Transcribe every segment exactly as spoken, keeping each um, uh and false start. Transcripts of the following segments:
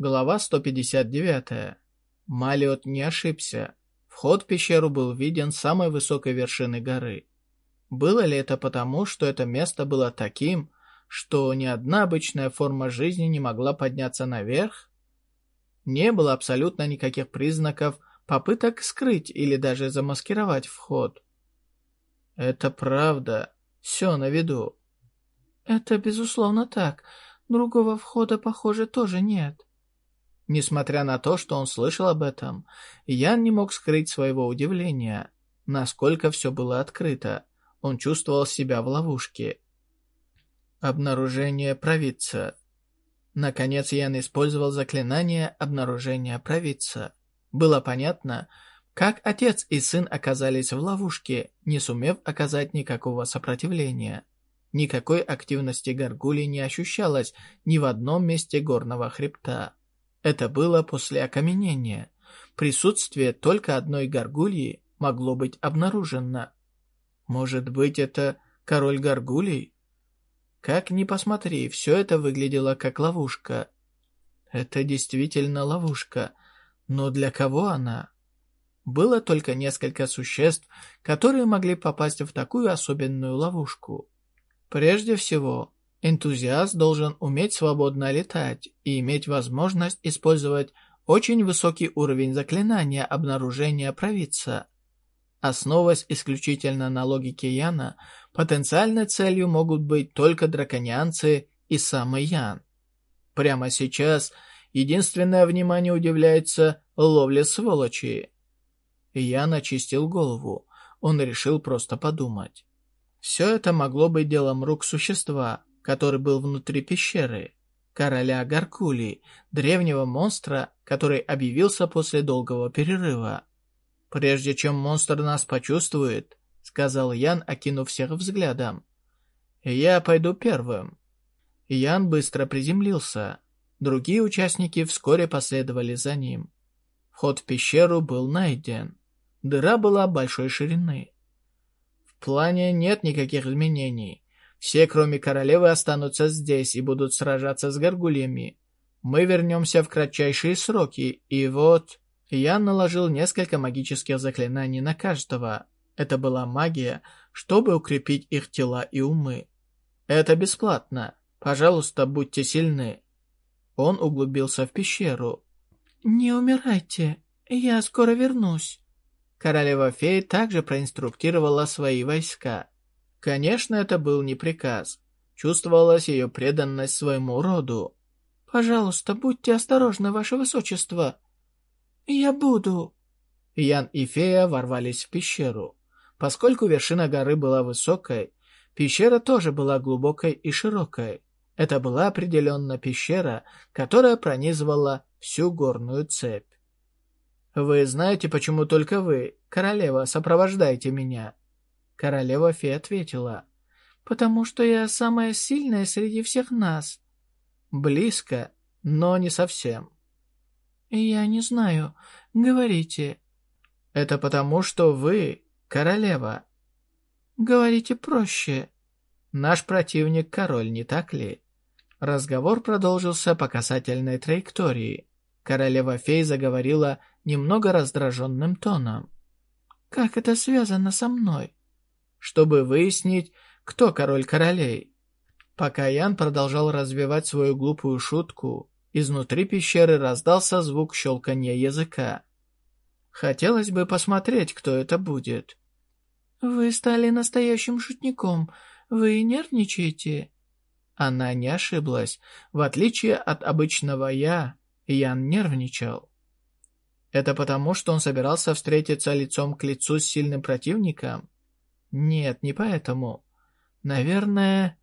Глава сто пятьдесят девять. Малиот не ошибся. Вход в пещеру был виден с самой высокой вершины горы. Было ли это потому, что это место было таким, что ни одна обычная форма жизни не могла подняться наверх? Не было абсолютно никаких признаков попыток скрыть или даже замаскировать вход. Это правда. Все на виду. Это безусловно так. Другого входа, похоже, тоже нет. Несмотря на то, что он слышал об этом, Ян не мог скрыть своего удивления. Насколько все было открыто. Он чувствовал себя в ловушке. Обнаружение провидца. Наконец Ян использовал заклинание обнаружения провидца. Было понятно, как отец и сын оказались в ловушке, не сумев оказать никакого сопротивления. Никакой активности горгулей не ощущалось ни в одном месте горного хребта. Это было после окаменения. Присутствие только одной горгульи могло быть обнаружено. Может быть, это король горгулей? Как ни посмотри, все это выглядело как ловушка. Это действительно ловушка. Но для кого она? Было только несколько существ, которые могли попасть в такую особенную ловушку. Прежде всего, энтузиаст должен уметь свободно летать и иметь возможность использовать очень высокий уровень заклинания обнаружения провидца. Основываясь исключительно на логике Яна, потенциальной целью могут быть только драконианцы и самый Ян. Прямо сейчас единственное внимание уделяется ловле сволочи. Ян очистил голову. Он решил просто подумать. Все это могло быть делом рук существа, который был внутри пещеры, короля Гаркули, древнего монстра, который объявился после долгого перерыва. «Прежде чем монстр нас почувствует», — сказал Ян, окинув всех взглядом, — «я пойду первым». Ян быстро приземлился. Другие участники вскоре последовали за ним. Вход в пещеру был найден. Дыра была большой ширины. В плане нет никаких изменений. Все, кроме королевы, останутся здесь и будут сражаться с горгульями. Мы вернемся в кратчайшие сроки, и вот... Ян наложил несколько магических заклинаний на каждого. Это была магия, чтобы укрепить их тела и умы. Это бесплатно. Пожалуйста, будьте сильны. Он углубился в пещеру. «Не умирайте, я скоро вернусь». Королева-фей также проинструктировала свои войска. Конечно, это был не приказ. Чувствовалась ее преданность своему роду. «Пожалуйста, будьте осторожны, ваше высочество». «Я буду». Ян и фея ворвались в пещеру. Поскольку вершина горы была высокой, пещера тоже была глубокой и широкой. Это была определенно пещера, которая пронизывала всю горную цепь. «Вы знаете, почему только вы, королева, сопровождаете меня?» Королева-фея ответила. «Потому что я самая сильная среди всех нас». «Близко, но не совсем». «Я не знаю. Говорите». «Это потому, что вы королева». «Говорите проще». «Наш противник король, не так ли?» Разговор продолжился по касательной траектории. Королева-фей заговорила немного раздраженным тоном. «Как это связано со мной?» «Чтобы выяснить, кто король королей». Пока Ян продолжал развивать свою глупую шутку, изнутри пещеры раздался звук щелканья языка. Хотелось бы посмотреть, кто это будет. «Вы стали настоящим шутником. Вы нервничаете?» Она не ошиблась. В отличие от обычного «я», Ян нервничал. Это потому, что он собирался встретиться лицом к лицу с сильным противником? Нет, не поэтому. Наверное...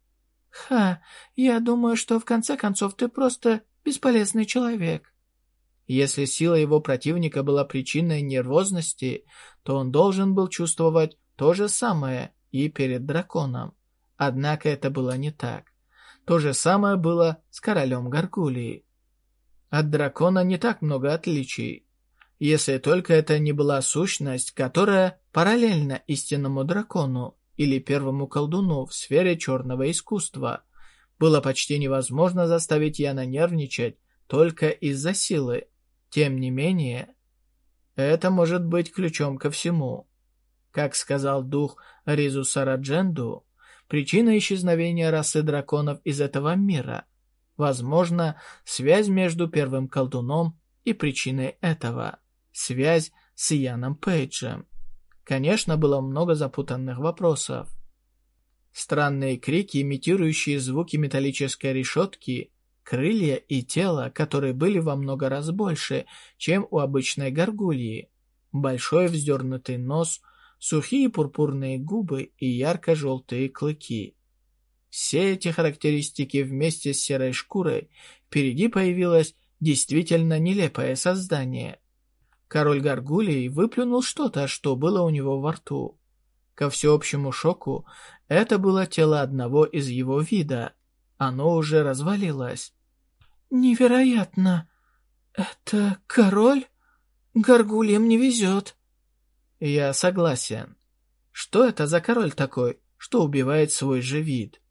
«Ха, я думаю, что в конце концов ты просто бесполезный человек». Если сила его противника была причиной нервозности, то он должен был чувствовать то же самое и перед драконом. Однако это было не так. То же самое было с королем Гаргулии. От дракона не так много отличий. Если только это не была сущность, которая параллельна истинному дракону или первому колдуну в сфере черного искусства. Было почти невозможно заставить Яна нервничать только из-за силы. Тем не менее, это может быть ключом ко всему. Как сказал дух Ризу Сарадженду, причина исчезновения расы драконов из этого мира, возможно, связь между первым колдуном и причиной этого, связь с Яном Пейджем. Конечно, было много запутанных вопросов. Странные крики, имитирующие звуки металлической решетки, крылья и тело, которые были во много раз больше, чем у обычной горгульи, большой вздернутый нос, сухие пурпурные губы и ярко-желтые клыки. Все эти характеристики вместе с серой шкурой, впереди появилось действительно нелепое создание. Король горгулей выплюнул что-то, что было у него во рту. Ко всеобщему шоку, это было тело одного из его вида. Оно уже развалилось. «Невероятно! Это король? Горгульям не везет». Я согласен. Что это за король такой, что убивает свой же вид?